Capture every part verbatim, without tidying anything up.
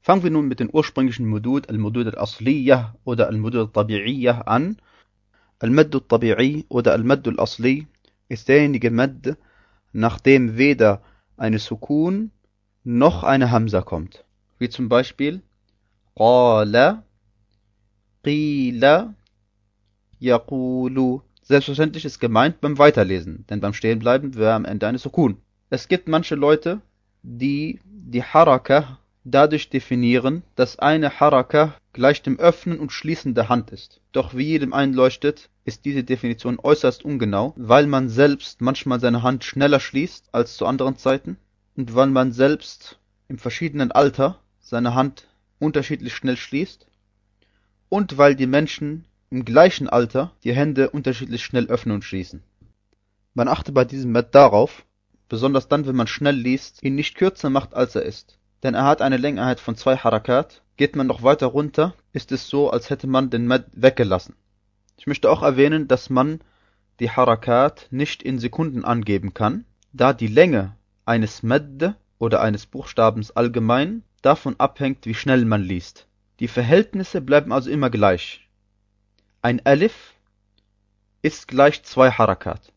Fangen wir nun mit den ursprünglichen Mudud, al-Mudud al-Asliyah oder al-Mudud al-Tabi'iyah an. Al-Madd al-Tabi'i oder al-Madd al-Asli ist derjenige Madd, nachdem weder eine Sukun noch eine Hamza kommt. Wie zum Beispiel Qala, Qila, Yaqulu. Selbstverständlich ist gemeint beim Weiterlesen, denn beim Stehenbleiben wäre am Ende eine Sukun. Es gibt manche Leute, die die Haraka dadurch definieren, dass eine Haraka gleich dem Öffnen und Schließen der Hand ist. Doch wie jedem einleuchtet, ist diese Definition äußerst ungenau, weil man selbst manchmal seine Hand schneller schließt als zu anderen Zeiten und weil man selbst im verschiedenen Alter seine Hand unterschiedlich schnell schließt und weil die Menschen im gleichen Alter die Hände unterschiedlich schnell öffnen und schließen. Man achte bei diesem Madd darauf, besonders dann, wenn man schnell liest, ihn nicht kürzer macht, als er ist. Denn er hat eine Längeneinheit von zwei Harakat. Geht man noch weiter runter, ist es so, als hätte man den Madd weggelassen. Ich möchte auch erwähnen, dass man die Harakat nicht in Sekunden angeben kann, da die Länge eines Madd oder eines Buchstabens allgemein davon abhängt, wie schnell man liest. Die Verhältnisse bleiben also immer gleich. Ein Alif ist gleich zwei Harakat.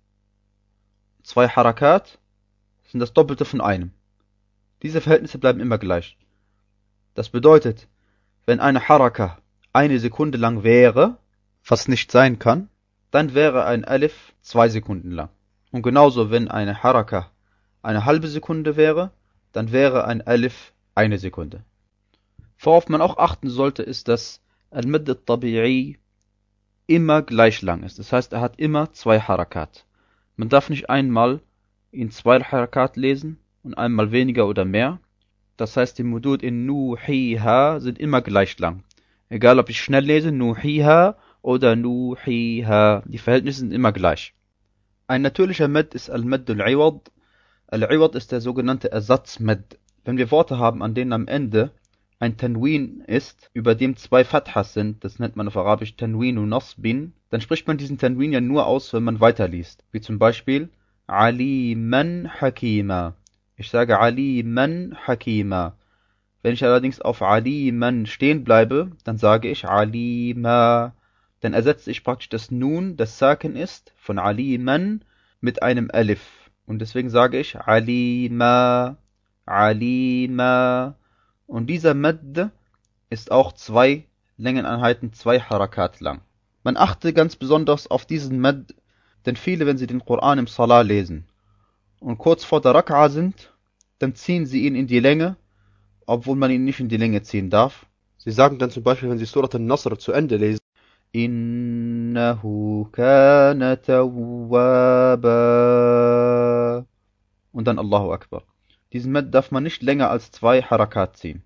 Zwei Harakat sind das Doppelte von einem. Diese Verhältnisse bleiben immer gleich. Das bedeutet, wenn eine Haraka eine Sekunde lang wäre, was nicht sein kann, dann wäre ein Alif zwei Sekunden lang. Und genauso, wenn eine Haraka eine halbe Sekunde wäre, dann wäre ein Alif eine Sekunde. Worauf man auch achten sollte, ist, dass Al-Madd al-Tabi'i immer gleich lang ist. Das heißt, er hat immer zwei Harakat. Man darf nicht einmal in zwei Harakat lesen und einmal weniger oder mehr. Das heißt, die Mudud in Nuhiha sind immer gleich lang. Egal, ob ich schnell lese, Nuhiha oder Nuhiha. Die Verhältnisse sind immer gleich. Ein natürlicher Madd ist Al-Madd al-Iwad. Al-Iwad ist der sogenannte Ersatzmadd. Wenn wir Worte haben, an denen am Ende ein Tanwin ist, über dem zwei Fathas sind, das nennt man auf Arabisch Tanwinu Nasbin, dann spricht man diesen Tanwin ja nur aus, wenn man weiterliest. Wie zum Beispiel Aliman Hakima. Ich sage Aliman Hakima. Wenn ich allerdings auf Aliman stehen bleibe, dann sage ich Alima. Dann ersetze ich praktisch das Nun, das Saken ist, von Aliman mit einem Alif. Und deswegen sage ich Alima, Alima. Und dieser Madd ist auch zwei Längeneinheiten, zwei Harakat lang. Man achte ganz besonders auf diesen Madd, denn viele, wenn sie den Koran im Salah lesen und kurz vor der Rak'a sind, dann ziehen sie ihn in die Länge, obwohl man ihn nicht in die Länge ziehen darf. Sie sagen dann zum Beispiel, wenn sie Surat al-Nasr zu Ende lesen, Innahu kana tawwaba. Und dann Allahu Akbar. Diesen Madd darf man nicht länger als zwei Harakat ziehen.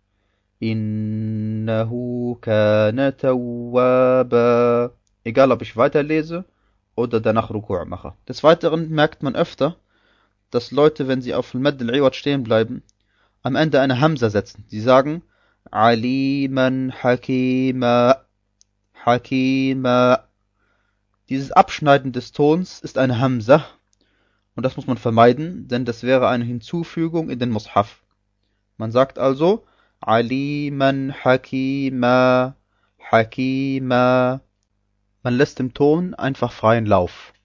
Innahu kana tawwaba. Egal, ob ich weiterlese oder danach Ruku' mache. Des Weiteren merkt man öfter, dass Leute, wenn sie auf Al-Madd al-Iwad stehen bleiben, am Ende eine Hamza setzen. Sie sagen Aliman Hakima, Hakima. Dieses Abschneiden des Tons ist eine Hamza. Und das muss man vermeiden, denn das wäre eine Hinzufügung in den Mushaf. Man sagt also Aliman Hakima, Hakima. Man lässt dem Ton einfach freien Lauf.